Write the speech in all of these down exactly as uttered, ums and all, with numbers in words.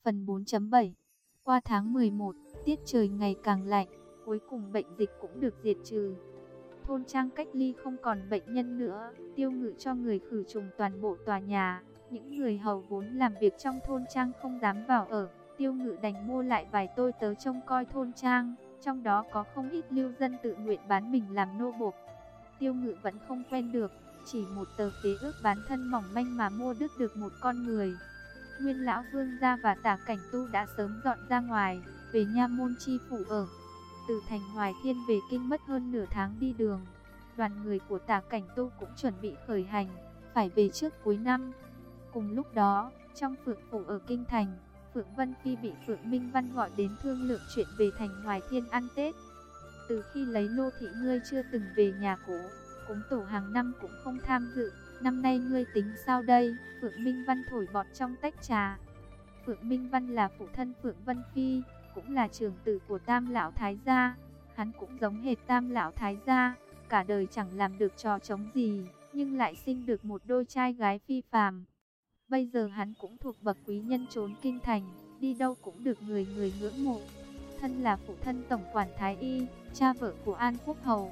Phần bốn chấm bảy. Qua tháng mười một, tiết trời ngày càng lạnh, cuối cùng bệnh dịch cũng được diệt trừ. Thôn trang cách ly không còn bệnh nhân nữa, Tiêu Ngự cho người khử trùng toàn bộ tòa nhà. Những người hầu vốn làm việc trong thôn trang không dám vào ở, Tiêu Ngự đành mua lại vài tôi tớ trông coi thôn trang, trong đó có không ít lưu dân tự nguyện bán mình làm nô bộc. Tiêu Ngự vẫn không quen được, chỉ một tờ khế ước bán thân mỏng manh mà mua đứt được một con người. Nguyên lão Vương gia và Tả Cảnh Tu đã sớm dọn ra ngoài, về nha môn chi phủ ở. Từ thành Hoài Thiên về kinh mất hơn nửa tháng đi đường. Đoàn người của Tả Cảnh Tu cũng chuẩn bị khởi hành, phải về trước cuối năm. Cùng lúc đó, trong Phượng phủ ở kinh thành, Phượng Vân Phi bị Phượng Minh Văn gọi đến thương lượng chuyện về thành Hoài Thiên ăn Tết. Từ khi lấy Lô thị ngươi chưa từng về nhà cũ, cúng tổ hàng năm cũng không tham dự. Năm nay ngươi tính sao đây? Phượng Minh Văn thổi bọt trong tách trà. Phượng Minh Văn là phụ thân Phượng Vân Phi, cũng là trưởng tử của Tam lão thái gia. Hắn cũng giống hệt Tam lão thái gia, cả đời chẳng làm được trò trống gì, nhưng lại sinh được một đôi trai gái phi phàm. Bây giờ hắn cũng thuộc bậc quý nhân trốn kinh thành, đi đâu cũng được người người ngưỡng mộ. Thân là phụ thân tổng quản thái y, cha vợ của An Quốc hầu,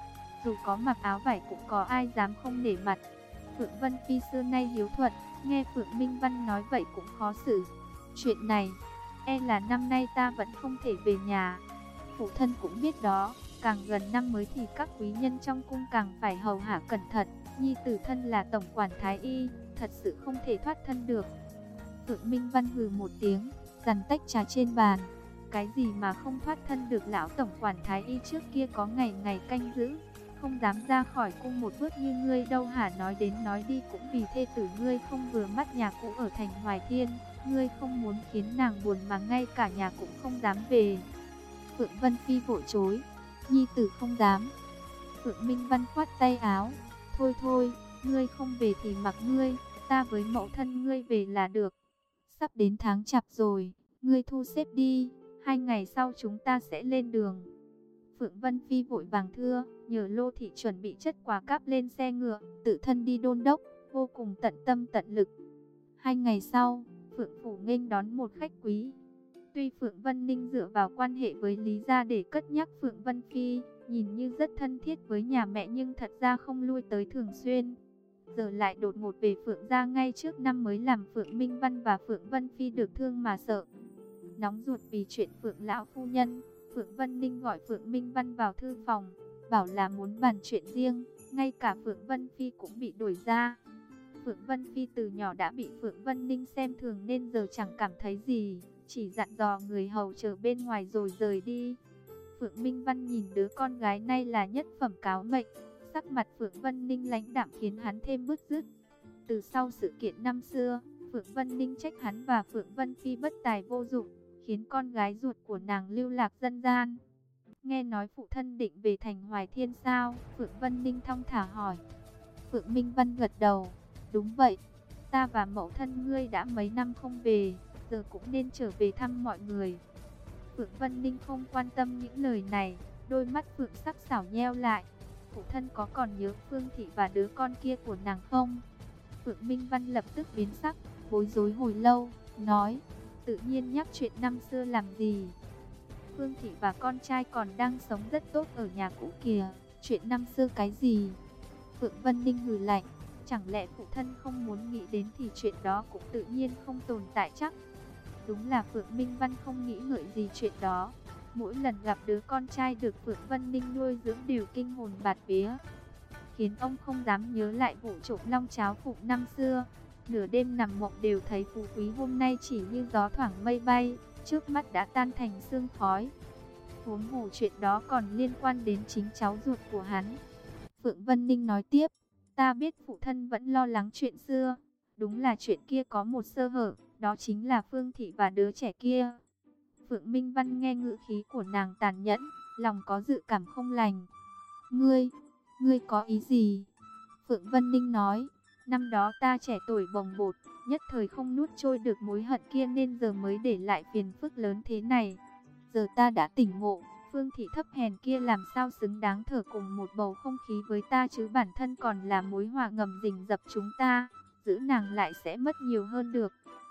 dù có mặc áo vải cũng có ai dám không nể mặt. Phượng Vân Phi xưa nay hiếu thuận, nghe Phượng Minh Văn nói vậy cũng khó xử. Chuyện này, e là năm nay ta vẫn không thể về nhà. Phụ thân cũng biết đó, càng gần năm mới thì các quý nhân trong cung càng phải hầu hạ cẩn thận. Nhi tử thân là tổng quản thái y, thật sự không thể thoát thân được. Phượng Minh Văn hừ một tiếng, dằn tách trà trên bàn. Cái gì mà không thoát thân được? Lão tổng quản thái y trước kia có ngày ngày canh giữ, không dám ra khỏi cung một bước như ngươi đâu hả? Nói đến nói đi cũng vì thê tử ngươi không vừa mắt nhà cũ ở thành Hoài Thiên, ngươi không muốn khiến nàng buồn mà ngay cả nhà cũng không dám về. Phượng Vân Phi vội chối, nhi tử không dám. Phượng Minh Văn khoát tay áo, thôi thôi, ngươi không về thì mặc ngươi, ta với mẫu thân ngươi về là được. Sắp đến tháng chạp rồi, ngươi thu xếp đi, hai ngày sau chúng ta sẽ lên đường. Phượng Vân Phi vội vàng thưa, nhờ Lô thị chuẩn bị chất quà cáp lên xe ngựa, tự thân đi đôn đốc, vô cùng tận tâm tận lực. Hai ngày sau, Phượng phủ nghênh đón một khách quý. Tuy Phượng Vân Ninh dựa vào quan hệ với Lý gia để cất nhắc Phượng Vân Phi, nhìn như rất thân thiết với nhà mẹ nhưng thật ra không lui tới thường xuyên. Giờ lại đột ngột về Phượng gia ngay trước năm mới làm Phượng Minh Văn và Phượng Vân Phi được thương mà sợ. Nóng ruột vì chuyện Phượng lão phu nhân, Phượng Vân Ninh gọi Phượng Minh Văn vào thư phòng, bảo là muốn bàn chuyện riêng, ngay cả Phượng Vân Phi cũng bị đuổi ra. Phượng Vân Phi từ nhỏ đã bị Phượng Vân Ninh xem thường nên giờ chẳng cảm thấy gì, chỉ dặn dò người hầu chờ bên ngoài rồi rời đi. Phượng Minh Văn nhìn đứa con gái này là nhất phẩm cáo mệnh, sắc mặt Phượng Vân Ninh lãnh đạm khiến hắn thêm bứt rứt. Từ sau sự kiện năm xưa, Phượng Vân Ninh trách hắn và Phượng Vân Phi bất tài vô dụng, khiến con gái ruột của nàng lưu lạc dân gian. Nghe nói phụ thân định về thành Hoài Thiên sao? Phượng Vân Ninh thong thả hỏi. Phượng Minh Văn gật đầu, đúng vậy, ta và mẫu thân ngươi đã mấy năm không về, giờ cũng nên trở về thăm mọi người. Phượng Vân Ninh không quan tâm những lời này, đôi mắt Phượng sắc sảo nheo lại. Phụ thân có còn nhớ Phương Thị và đứa con kia của nàng không? Phượng Minh Văn lập tức biến sắc, bối rối hồi lâu, nói, tự nhiên nhắc chuyện năm xưa làm gì? Phương Thị và con trai còn đang sống rất tốt ở nhà cũ kìa, chuyện năm xưa cái gì? Phượng Vân Ninh hừ lạnh, chẳng lẽ phụ thân không muốn nghĩ đến thì chuyện đó cũng tự nhiên không tồn tại chắc? Đúng là Phượng Minh Văn không nghĩ ngợi gì chuyện đó. Mỗi lần gặp đứa con trai được Phượng Vân Ninh nuôi dưỡng đều kinh hồn bạt vía, khiến ông không dám nhớ lại vụ trộm long cháo phục năm xưa. Nửa đêm nằm mộng đều thấy phú quý hôm nay chỉ như gió thoảng mây bay, trước mắt đã tan thành sương khói. Huống hồ chuyện đó còn liên quan đến chính cháu ruột của hắn. Phượng Vân Ninh nói tiếp, ta biết phụ thân vẫn lo lắng chuyện xưa. Đúng là chuyện kia có một sơ hở, đó chính là Phương Thị và đứa trẻ kia. Phượng Minh Văn nghe ngữ khí của nàng tàn nhẫn, lòng có dự cảm không lành. Ngươi, ngươi có ý gì? Phượng Vân Ninh nói, năm đó ta trẻ tuổi bồng bột, nhất thời không nuốt trôi được mối hận kia nên giờ mới để lại phiền phức lớn thế này. Giờ ta đã tỉnh ngộ, Phương Thị thấp hèn kia làm sao xứng đáng thở cùng một bầu không khí với ta chứ, bản thân còn là mối họa ngầm rình rập chúng ta, giữ nàng lại sẽ mất nhiều hơn được.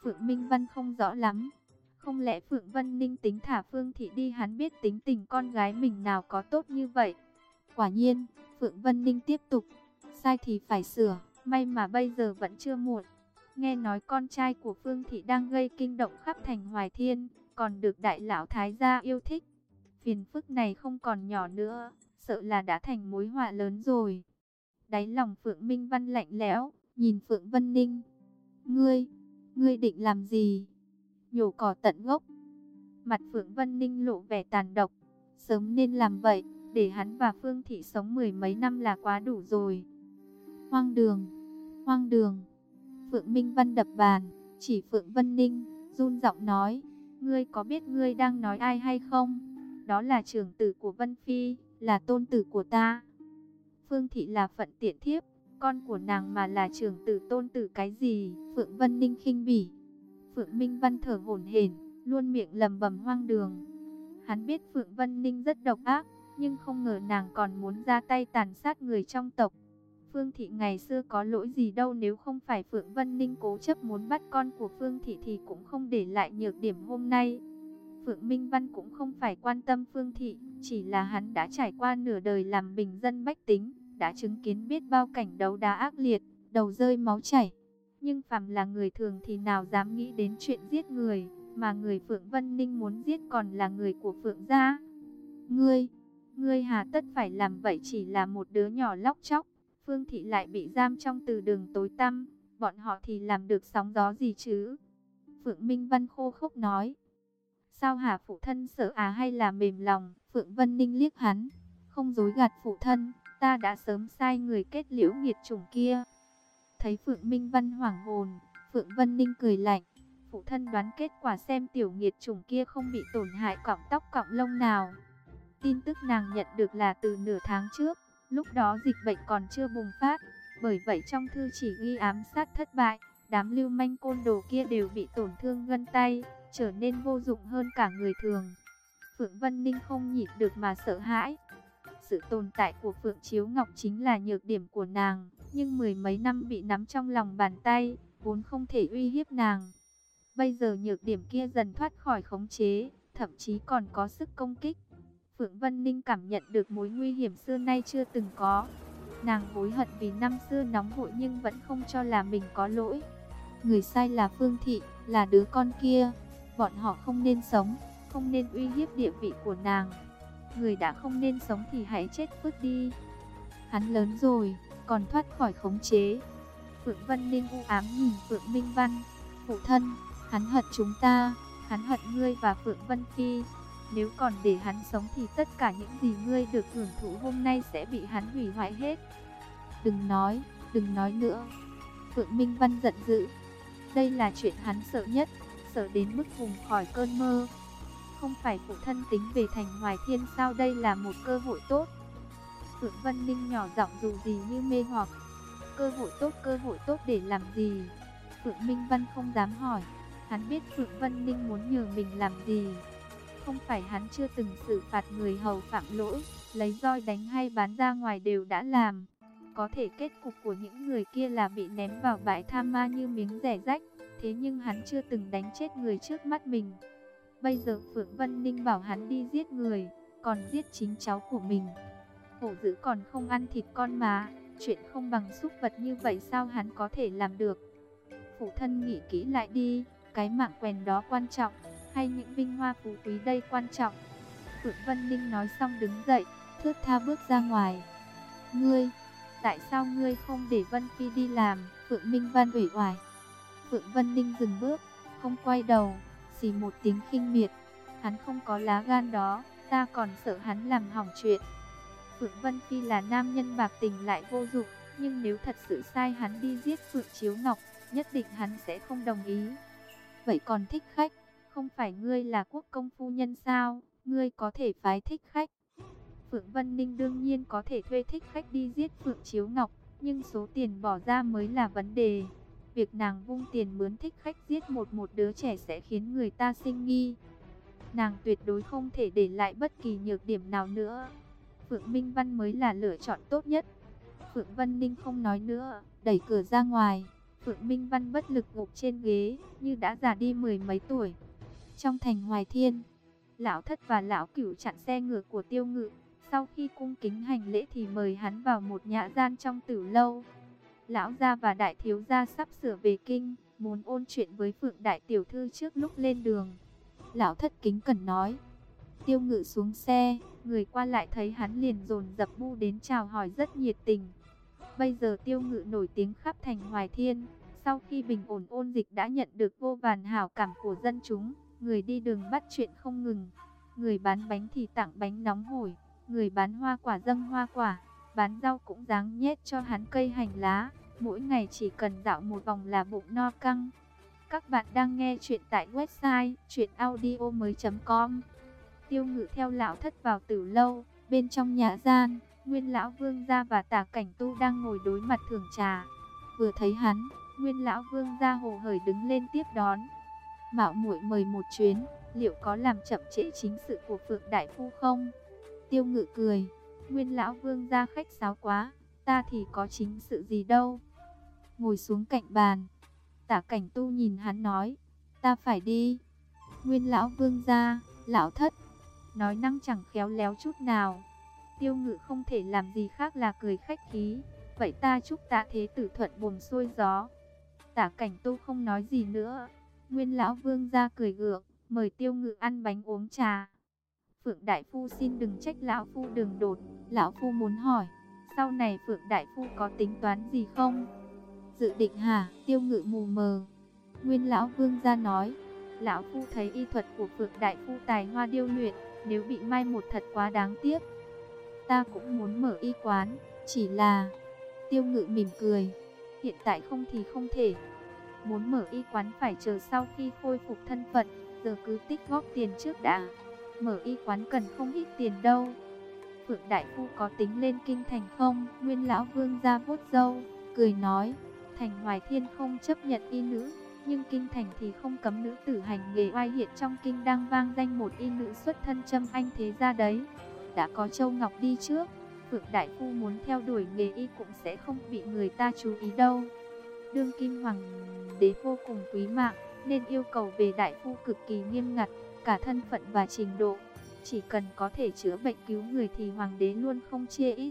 Phượng Minh Văn không rõ lắm. Không lẽ Phượng Vân Ninh tính thả Phương Thị đi, hắn biết tính tình con gái mình nào có tốt như vậy. Quả nhiên, Phượng Vân Ninh tiếp tục, sai thì phải sửa, may mà bây giờ vẫn chưa muộn. Nghe nói con trai của Phương Thị đang gây kinh động khắp thành Hoài Thiên, còn được đại lão thái gia yêu thích. Phiền phức này không còn nhỏ nữa, sợ là đã thành mối họa lớn rồi. Đáy lòng Phượng Minh Văn lạnh lẽo, nhìn Phượng Vân Ninh. Ngươi, ngươi định làm gì? Nhổ cỏ tận gốc. Mặt Phượng Vân Ninh lộ vẻ tàn độc. Sớm nên làm vậy, để hắn và Phương Thị sống mười mấy năm là quá đủ rồi. Hoang đường, hoang đường. Phượng Minh Văn đập bàn, chỉ Phượng Vân Ninh, run giọng nói. Ngươi có biết ngươi đang nói ai hay không? Đó là trưởng tử của Vân Phi, là tôn tử của ta. Phương Thị là phận tiện thiếp, con của nàng mà là trưởng tử tôn tử cái gì? Phượng Vân Ninh khinh bỉ. Phượng Minh Văn thở hổn hển, luôn miệng lầm bầm hoang đường. Hắn biết Phượng Vân Ninh rất độc ác, nhưng không ngờ nàng còn muốn ra tay tàn sát người trong tộc. Phương Thị ngày xưa có lỗi gì đâu, nếu không phải Phượng Vân Ninh cố chấp muốn bắt con của Phương Thị thì cũng không để lại nhược điểm hôm nay. Phượng Minh Văn cũng không phải quan tâm Phương Thị, chỉ là hắn đã trải qua nửa đời làm bình dân bách tính, đã chứng kiến biết bao cảnh đấu đá ác liệt, đầu rơi máu chảy. Nhưng phàm là người thường thì nào dám nghĩ đến chuyện giết người, mà người Phượng Vân Ninh muốn giết còn là người của Phượng gia. Ngươi, ngươi hà tất phải làm vậy, chỉ là một đứa nhỏ lóc chóc. Phương Thị lại bị giam trong từ đường tối tăm, bọn họ thì làm được sóng gió gì chứ? Phượng Minh Văn khô khốc nói. Sao hả, phụ thân sợ à hay là mềm lòng? Phượng Vân Ninh liếc hắn, không dối gạt phụ thân, ta đã sớm sai người kết liễu nghiệt chủng kia. Thấy Phượng Minh Văn hoảng hồn, Phượng Vân Ninh cười lạnh. Phụ thân đoán kết quả xem tiểu nghiệt chủng kia không bị tổn hại cọng tóc cọng lông nào. Tin tức nàng nhận được là từ nửa tháng trước, lúc đó dịch bệnh còn chưa bùng phát. Bởi vậy trong thư chỉ ghi ám sát thất bại, đám lưu manh côn đồ kia đều bị tổn thương gân tay, trở nên vô dụng hơn cả người thường. Phượng Vân Ninh không nhịn được mà sợ hãi. Sự tồn tại của Phượng Chiếu Ngọc chính là nhược điểm của nàng, nhưng mười mấy năm bị nắm trong lòng bàn tay, vốn không thể uy hiếp nàng. Bây giờ nhược điểm kia dần thoát khỏi khống chế, thậm chí còn có sức công kích. Phượng Vân Ninh cảm nhận được mối nguy hiểm xưa nay chưa từng có. Nàng hối hận vì năm xưa nóng vội nhưng vẫn không cho là mình có lỗi. Người sai là Phương Thị, là đứa con kia. Bọn họ không nên sống, không nên uy hiếp địa vị của nàng. Người đã không nên sống thì hãy chết phước đi. Hắn lớn rồi, còn thoát khỏi khống chế. Phượng Vân Ninh u ám nhìn Phượng Minh Văn. Phụ thân, hắn hận chúng ta, hắn hận ngươi và Phượng Vân Phi. Nếu còn để hắn sống thì tất cả những gì ngươi được hưởng thụ hôm nay sẽ bị hắn hủy hoại hết. Đừng nói, đừng nói nữa. Phượng Minh Văn giận dữ. Đây là chuyện hắn sợ nhất, sợ đến mức vùng khỏi cơn mơ. Không phải phụ thân tính về thành Hoài Thiên sao? Đây là một cơ hội tốt. Phượng Vân Ninh nhỏ giọng dù gì như mê hoặc. Cơ hội tốt, cơ hội tốt để làm gì? Phượng Minh Văn không dám hỏi. Hắn biết Phượng Vân Ninh muốn nhờ mình làm gì. Không phải hắn chưa từng xử phạt người hầu phạm lỗi, lấy roi đánh hay bán ra ngoài đều đã làm. Có thể kết cục của những người kia là bị ném vào bãi tha ma như miếng rẻ rách. Thế nhưng hắn chưa từng đánh chết người trước mắt mình. Bây giờ Phượng Vân Ninh bảo hắn đi giết người, còn giết chính cháu của mình. Hổ dữ còn không ăn thịt con mà, chuyện không bằng súc vật như vậy sao hắn có thể làm được? Phụ thân nghĩ kỹ lại đi, cái mạng quèn đó quan trọng, hay những vinh hoa phú quý đây quan trọng? Phượng Vân Ninh nói xong đứng dậy, thướt tha bước ra ngoài. Ngươi, tại sao ngươi không để Vân Phi đi làm? Phượng Minh Văn uể oải. Phượng Vân Ninh dừng bước, không quay đầu, xì một tiếng khinh miệt. Hắn không có lá gan đó, ta còn sợ hắn làm hỏng chuyện. Phượng Vân Phi là nam nhân bạc tình lại vô dụng, nhưng nếu thật sự sai hắn đi giết Phượng Chiếu Ngọc, nhất định hắn sẽ không đồng ý. Vậy còn thích khách, không phải ngươi là quốc công phu nhân sao? Ngươi có thể phái thích khách. Phượng Vân Ninh đương nhiên có thể thuê thích khách đi giết Phượng Chiếu Ngọc, nhưng số tiền bỏ ra mới là vấn đề. Việc nàng vung tiền mướn thích khách giết một một đứa trẻ sẽ khiến người ta sinh nghi. Nàng tuyệt đối không thể để lại bất kỳ nhược điểm nào nữa. Phượng Minh Văn mới là lựa chọn tốt nhất. Phượng Vân Ninh không nói nữa, đẩy cửa ra ngoài. Phượng Minh Văn bất lực gục trên ghế, như đã già đi mười mấy tuổi. Trong thành Hoài Thiên, Lão Thất và Lão Cửu chặn xe ngựa của Tiêu Ngự. Sau khi cung kính hành lễ thì mời hắn vào một nhã gian trong tử lâu. Lão gia và đại thiếu gia sắp sửa về kinh, muốn ôn chuyện với Phượng đại tiểu thư trước lúc lên đường. Lão Thất kính cẩn nói. Tiêu Ngự xuống xe, người qua lại thấy hắn liền dồn dập bu đến chào hỏi rất nhiệt tình. Bây giờ Tiêu Ngự nổi tiếng khắp thành Hoài Thiên, sau khi bình ổn ôn dịch đã nhận được vô vàn hảo cảm của dân chúng, người đi đường bắt chuyện không ngừng. Người bán bánh thì tặng bánh nóng hổi, người bán hoa quả dâng hoa quả, bán rau cũng dáng nhét cho hắn cây hành lá, mỗi ngày chỉ cần dạo một vòng là bụng no căng. Các bạn đang nghe chuyện tại website truyện audio mới chấm com. Tiêu Ngự theo Lão Thất vào tử lâu, bên trong nhã gian, Nguyên lão Vương gia và Tả Cảnh Tu đang ngồi đối mặt thưởng trà. Vừa thấy hắn, Nguyên lão Vương gia hồ hởi đứng lên tiếp đón. Mạo muội mời một chuyến, liệu có làm chậm trễ chính sự của Phượng đại phu không? Tiêu Ngự cười, Nguyên lão Vương gia khách sáo quá, ta thì có chính sự gì đâu. Ngồi xuống cạnh bàn, Tả Cảnh Tu nhìn hắn nói, ta phải đi. Nguyên lão Vương gia, Lão Thất, nói năng chẳng khéo léo chút nào. Tiêu Ngự không thể làm gì khác là cười khách khí, vậy ta chúc Tạ thế tử thuận buồm xuôi gió. Tả Cảnh Tu không nói gì nữa. Nguyên lão Vương gia cười gượng, mời Tiêu Ngự ăn bánh uống trà. Phượng đại phu xin đừng trách lão phu đường đột, lão phu muốn hỏi, sau này Phượng đại phu có tính toán gì không? Dự định hả? Tiêu Ngự mù mờ. Nguyên lão Vương gia nói, lão phu thấy y thuật của Phượng đại phu tài hoa điêu luyện, nếu bị mai một thật quá đáng tiếc. Ta cũng muốn mở y quán, chỉ là... Tiêu Ngự mỉm cười, hiện tại không thì không thể. Muốn mở y quán phải chờ sau khi khôi phục thân phận, giờ cứ tích góp tiền trước đã. Mở y quán cần không ít tiền đâu. Phượng đại phu có tính lên kinh thành không? Nguyên lão Vương gia vuốt râu, cười nói, thành Hoài Thiên không chấp nhận y nữ, nhưng kinh thành thì không cấm nữ tử hành nghề oai, hiện trong kinh đang vang danh một y nữ xuất thân Trâm Anh thế gia đấy. Đã có Châu Ngọc đi trước, Phượng đại phu muốn theo đuổi nghề y cũng sẽ không bị người ta chú ý đâu. Đương kim hoàng đế vô cùng quý mạng, nên yêu cầu về đại phu cực kỳ nghiêm ngặt, cả thân phận và trình độ. Chỉ cần có thể chữa bệnh cứu người thì hoàng đế luôn không chê ít.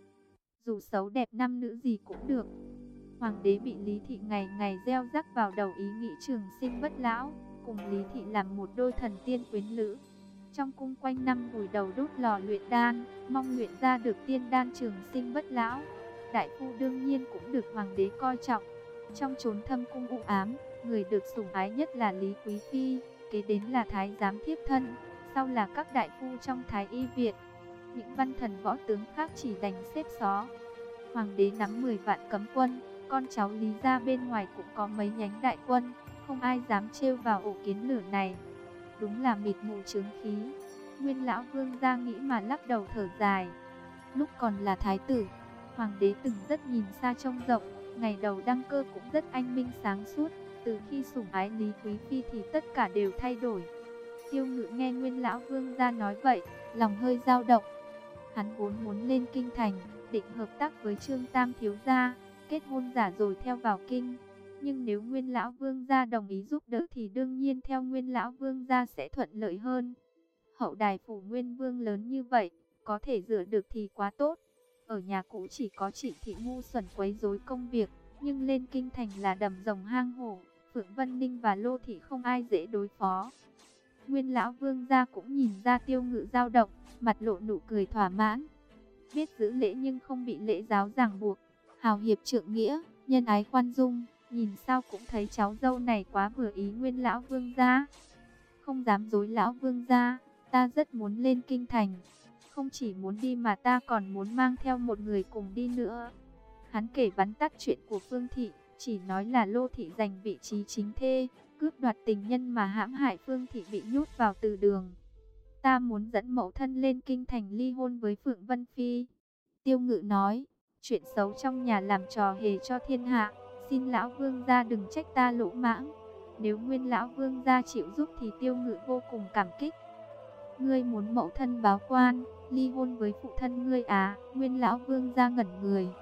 Dù xấu đẹp nam nữ gì cũng được. Hoàng đế bị Lý Thị ngày ngày gieo rắc vào đầu ý nghĩ trường sinh bất lão, cùng Lý Thị làm một đôi thần tiên quyến lữ. Trong cung quanh năm vùi đầu đốt lò luyện đan, mong luyện ra được tiên đan trường sinh bất lão. Đại phu đương nhiên cũng được hoàng đế coi trọng. Trong chốn thâm cung u ám, người được sủng ái nhất là Lý Quý Phi, kế đến là thái giám thiếp thân, sau là các đại phu trong thái y viện. Những văn thần võ tướng khác chỉ đành xếp xó. Hoàng đế nắm mười vạn cấm quân, con cháu Lý gia bên ngoài cũng có mấy nhánh đại quân, không ai dám trêu vào ổ kiến lửa này. Đúng là mịt mù chướng khí. Nguyên lão Vương gia nghĩ mà lắc đầu thở dài. Lúc còn là thái tử, hoàng đế từng rất nhìn xa trông rộng, ngày đầu đăng cơ cũng rất anh minh sáng suốt. Từ khi sủng ái Lý Quý Phi thì tất cả đều thay đổi. Tiêu Ngự nghe Nguyên lão Vương gia nói vậy, lòng hơi dao động. Hắn vốn muốn lên kinh thành, định hợp tác với Trương Tam thiếu gia, kết hôn giả rồi theo vào kinh. Nhưng nếu Nguyên lão Vương gia đồng ý giúp đỡ thì đương nhiên theo Nguyên lão Vương gia sẽ thuận lợi hơn. Hậu đài phủ Nguyên Vương lớn như vậy, có thể dựa được thì quá tốt. Ở nhà cũ chỉ có Trịnh Thị ngu xuẩn quấy rối công việc, nhưng lên kinh thành là đầm rồng hang hổ, Phượng Vân Ninh và Lô Thị không ai dễ đối phó. Nguyên lão Vương gia cũng nhìn ra Tiêu Ngự dao động, mặt lộ nụ cười thỏa mãn. Biết giữ lễ nhưng không bị lễ giáo ràng buộc, hào hiệp trượng nghĩa, nhân ái khoan dung, nhìn sao cũng thấy cháu dâu này quá vừa ý Nguyên lão Vương gia. Không dám dối lão Vương gia, ta rất muốn lên kinh thành. Không chỉ muốn đi mà ta còn muốn mang theo một người cùng đi nữa. Hắn kể vắn tắt chuyện của Phương Thị, chỉ nói là Lô Thị giành vị trí chính thê, cướp đoạt tình nhân mà hãm hại Phương Thị bị nhốt vào từ đường. Ta muốn dẫn mẫu thân lên kinh thành ly hôn với Phượng Vân Phi. Tiêu Ngự nói, chuyện xấu trong nhà làm trò hề cho thiên hạ, xin lão Vương gia đừng trách ta lỗ mãng. Nếu Nguyên lão Vương gia chịu giúp thì Tiêu Ngự vô cùng cảm kích. Ngươi muốn mẫu thân báo quan, ly hôn với phụ thân ngươi à? Nguyên lão Vương gia ngẩn người.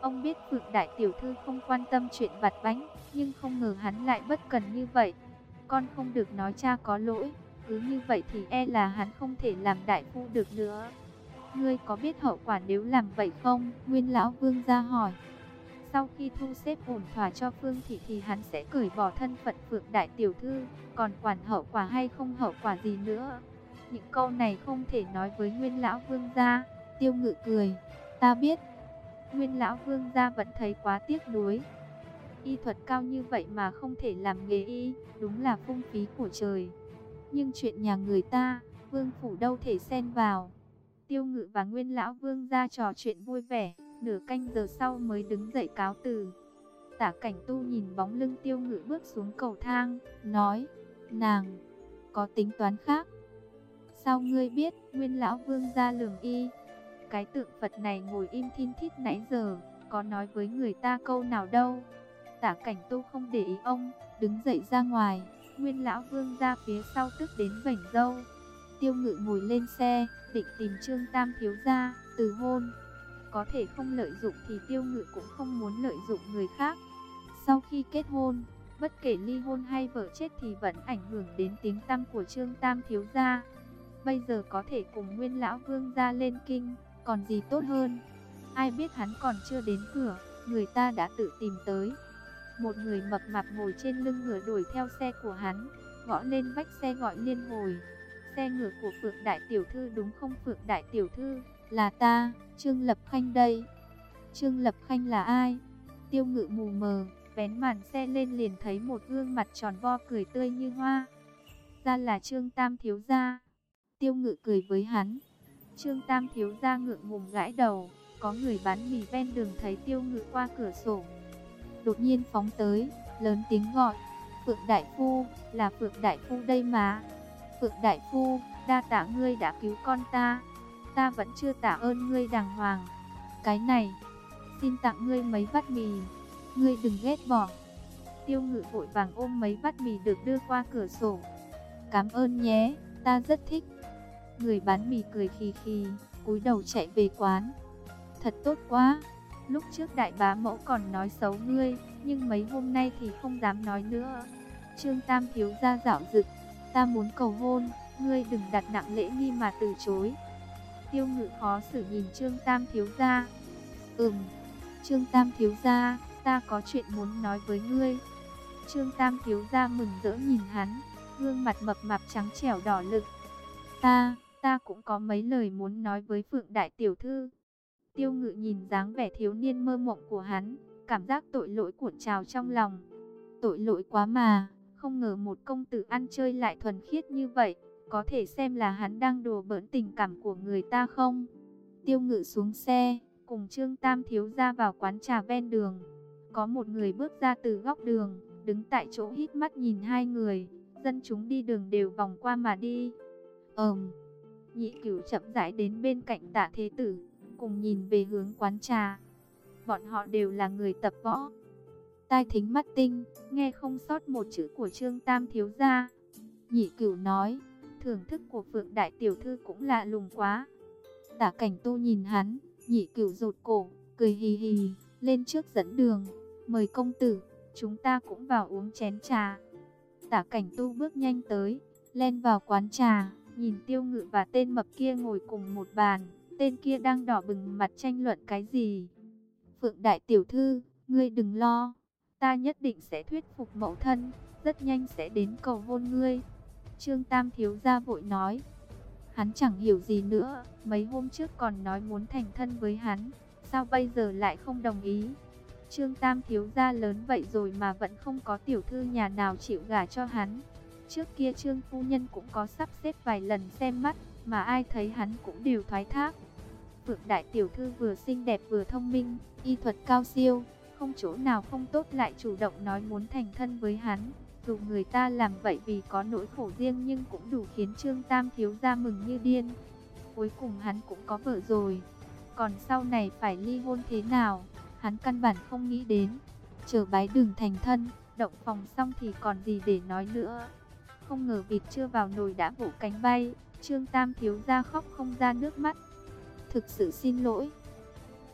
Ông biết Phượng đại tiểu thư không quan tâm chuyện vặt vãnh, nhưng không ngờ hắn lại bất cần như vậy. Con không được nói cha có lỗi, cứ như vậy thì e là hắn không thể làm đại phu được nữa. Ngươi có biết hậu quả nếu làm vậy không? Nguyên lão vương gia hỏi. Sau khi thu xếp ổn thỏa cho Phương Thị thì hắn sẽ cởi bỏ thân phận Phượng đại tiểu thư, còn quản hậu quả hay không hậu quả gì nữa. Những câu này không thể nói với Nguyên lão vương gia. Tiêu Ngự cười, ta biết. Nguyên lão vương gia vẫn thấy quá tiếc nuối. Y thuật cao như vậy mà không thể làm nghề y, đúng là phung phí của trời. Nhưng chuyện nhà người ta, vương phủ đâu thể xen vào. Tiêu Ngự và Nguyên lão vương gia trò chuyện vui vẻ, nửa canh giờ sau mới đứng dậy cáo từ. Tả Cảnh Tu nhìn bóng lưng Tiêu Ngự bước xuống cầu thang, nói, nàng có tính toán khác. Sao ngươi biết? Nguyên lão vương gia lườm y. Cái tượng Phật này ngồi im thin thít nãy giờ, có nói với người ta câu nào đâu. Tả Cảnh Tu không để ý ông, đứng dậy ra ngoài. Nguyên lão vương ra phía sau tức đến vảnh râu. Tiêu Ngự ngồi lên xe, định tìm Trương Tam thiếu gia từ hôn. Có thể không lợi dụng thì Tiêu Ngự cũng không muốn lợi dụng người khác. Sau khi kết hôn, bất kể ly hôn hay vợ chết thì vẫn ảnh hưởng đến tiếng tăm của Trương Tam thiếu gia. Bây giờ có thể cùng Nguyên lão vương gia lên kinh, còn gì tốt hơn. Ai biết hắn còn chưa đến cửa, người ta đã tự tìm tới. Một người mập mạp ngồi trên lưng ngựa đuổi theo xe của hắn, gõ lên vách xe gọi liên hồi. Xe ngựa của Phượng đại tiểu thư đúng không? Phượng đại tiểu thư, là ta, Trương Lập Khanh đây. Trương Lập Khanh là ai? Tiêu Ngự mù mờ, vén màn xe lên liền thấy một gương mặt tròn vo cười tươi như hoa. Ra là Trương Tam thiếu gia. Tiêu Ngự cười với hắn. Trương Tam thiếu gia ngượng ngùng gãi đầu. Có người bán mì ven đường thấy Tiêu Ngự qua cửa sổ, đột nhiên phóng tới, lớn tiếng gọi, Phượng đại phu, là Phượng đại phu đây mà. Phượng đại phu, đa tạ ngươi đã cứu con ta. Ta vẫn chưa tạ ơn ngươi đàng hoàng. Cái này, xin tặng ngươi mấy bát mì, ngươi đừng ghét bỏ. Tiêu Ngự vội vàng ôm mấy bát mì được đưa qua cửa sổ. Cảm ơn nhé, ta rất thích. Người bán mì cười khì khì, cúi đầu chạy về quán. Thật tốt quá, lúc trước đại bá mẫu còn nói xấu ngươi, nhưng mấy hôm nay thì không dám nói nữa. Trương Tam thiếu gia dạo dực, ta muốn cầu hôn, ngươi đừng đặt nặng lễ nghi mà từ chối. Tiêu Ngự khó xử nhìn Trương Tam thiếu gia. Ừm, Trương Tam thiếu gia, ta có chuyện muốn nói với ngươi. Trương Tam thiếu gia mừng rỡ nhìn hắn, gương mặt mập mạp trắng trẻo đỏ lực. Ta, ta cũng có mấy lời muốn nói với Phượng đại tiểu thư. Tiêu Ngự nhìn dáng vẻ thiếu niên mơ mộng của hắn, cảm giác tội lỗi cuộn trào trong lòng. Tội lỗi quá mà, không ngờ một công tử ăn chơi lại thuần khiết như vậy, có thể xem là hắn đang đùa bỡn tình cảm của người ta không? Tiêu Ngự xuống xe, cùng Trương Tam thiếu gia vào quán trà ven đường. Có một người bước ra từ góc đường, đứng tại chỗ hít mắt nhìn hai người, dân chúng đi đường đều vòng qua mà đi. Ờm, Nhị Cửu chậm rãi đến bên cạnh Tạ Thế Tử, cùng nhìn về hướng quán trà. Bọn họ đều là người tập võ, tai thính mắt tinh, nghe không sót một chữ của Trương Tam thiếu gia. Nhị Cửu nói, thưởng thức của Phượng đại tiểu thư cũng lạ lùng quá. Tả Cảnh Tu nhìn hắn, Nhị Cửu rụt cổ, cười hì hì, lên trước dẫn đường, mời công tử, chúng ta cũng vào uống chén trà. Tả Cảnh Tu bước nhanh tới, len vào quán trà, nhìn Tiêu Ngự và tên mập kia ngồi cùng một bàn. Tên kia đang đỏ bừng mặt tranh luận cái gì. Phượng đại tiểu thư, ngươi đừng lo, ta nhất định sẽ thuyết phục mẫu thân, rất nhanh sẽ đến cầu hôn ngươi. Trương Tam thiếu gia vội nói. Hắn chẳng hiểu gì nữa, mấy hôm trước còn nói muốn thành thân với hắn, sao bây giờ lại không đồng ý. Trương Tam thiếu gia lớn vậy rồi mà vẫn không có tiểu thư nhà nào chịu gả cho hắn. Trước kia Trương phu nhân cũng có sắp xếp vài lần xem mắt, mà ai thấy hắn cũng đều thoái thác. Phượng đại tiểu thư vừa xinh đẹp vừa thông minh, y thuật cao siêu, không chỗ nào không tốt lại chủ động nói muốn thành thân với hắn. Dù người ta làm vậy vì có nỗi khổ riêng nhưng cũng đủ khiến Trương Tam thiếu gia mừng như điên. Cuối cùng hắn cũng có vợ rồi, còn sau này phải ly hôn thế nào, hắn căn bản không nghĩ đến. Chờ bái đường thành thân, động phòng xong thì còn gì để nói nữa. Không ngờ vịt chưa vào nồi đã vỗ cánh bay, Trương Tam thiếu gia khóc không ra nước mắt. Thực sự xin lỗi.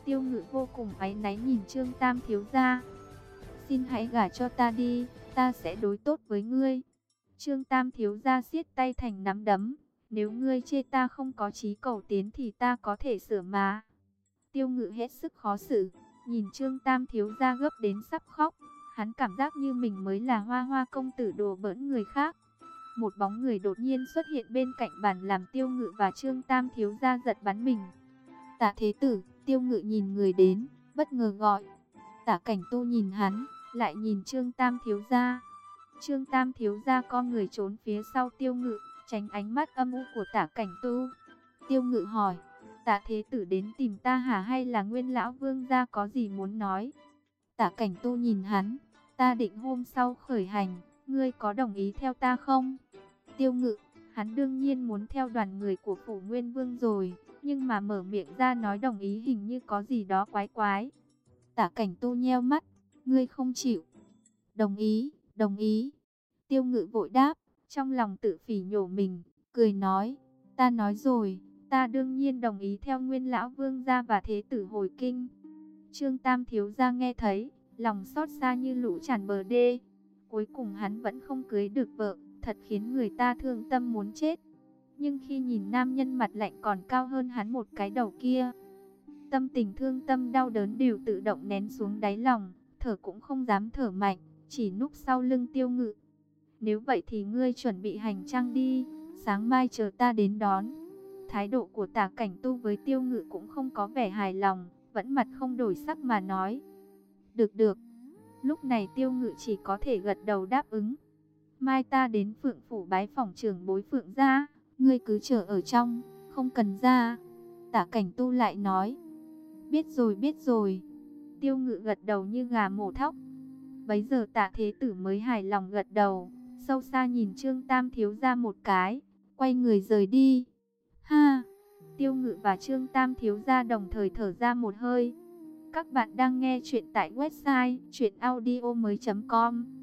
Tiêu Ngự vô cùng áy náy nhìn Trương Tam thiếu gia. Xin hãy gả cho ta đi, ta sẽ đối tốt với ngươi. Trương Tam thiếu gia siết tay thành nắm đấm. Nếu ngươi chê ta không có chí cầu tiến thì ta có thể sửa mà. Tiêu Ngự hết sức khó xử, nhìn Trương Tam thiếu gia gấp đến sắp khóc. Hắn cảm giác như mình mới là Hoa Hoa công tử đùa bỡn người khác. Một bóng người đột nhiên xuất hiện bên cạnh bàn làm Tiêu Ngự và Trương Tam thiếu gia giật bắn mình. Tạ Thế Tử. Tiêu Ngự nhìn người đến, bất ngờ gọi. Tạ Cảnh Tu nhìn hắn, lại nhìn Trương Tam thiếu gia. Trương Tam thiếu gia co người trốn phía sau Tiêu Ngự, tránh ánh mắt âm u của Tạ Cảnh Tu. Tiêu Ngự hỏi, Tạ Thế Tử đến tìm ta hả, hay là Nguyên lão vương gia có gì muốn nói? Tạ Cảnh Tu nhìn hắn, ta định hôm sau khởi hành, ngươi có đồng ý theo ta không? Tiêu Ngự, hắn đương nhiên muốn theo đoàn người của phủ Nguyên Vương rồi, nhưng mà mở miệng ra nói đồng ý hình như có gì đó quái quái. Tạ Cảnh Tu nheo mắt, ngươi không chịu? Đồng ý, đồng ý. Tiêu Ngự vội đáp, trong lòng tự phỉ nhổ mình, cười nói, ta nói rồi, ta đương nhiên đồng ý theo Nguyên lão vương gia và Thế Tử hồi kinh. Trương Tam thiếu gia nghe thấy, lòng xót xa như lũ tràn bờ đê. Cuối cùng hắn vẫn không cưới được vợ, thật khiến người ta thương tâm muốn chết. Nhưng khi nhìn nam nhân mặt lạnh còn cao hơn hắn một cái đầu kia, tâm tình thương tâm đau đớn đều tự động nén xuống đáy lòng, thở cũng không dám thở mạnh, chỉ núp sau lưng Tiêu Ngự. Nếu vậy thì ngươi chuẩn bị hành trang đi, sáng mai chờ ta đến đón. Thái độ của Tạ Cảnh Tu với Tiêu Ngự cũng không có vẻ hài lòng, vẫn mặt không đổi sắc mà nói. Được được. Lúc này Tiêu Ngự chỉ có thể gật đầu đáp ứng. Mai ta đến Phượng phủ bái phỏng trưởng bối Phượng gia, ngươi cứ chờ ở trong, không cần ra. Tạ Cảnh Tu lại nói. Biết rồi biết rồi. Tiêu Ngự gật đầu như gà mổ thóc. Bấy giờ Tạ Thế Tử mới hài lòng gật đầu, sâu xa nhìn Trương Tam thiếu gia một cái, quay người rời đi. Ha! Tiêu Ngự và Trương Tam thiếu gia đồng thời thở ra một hơi. Các bạn đang nghe chuyện tại website truyện audio mới chấm com.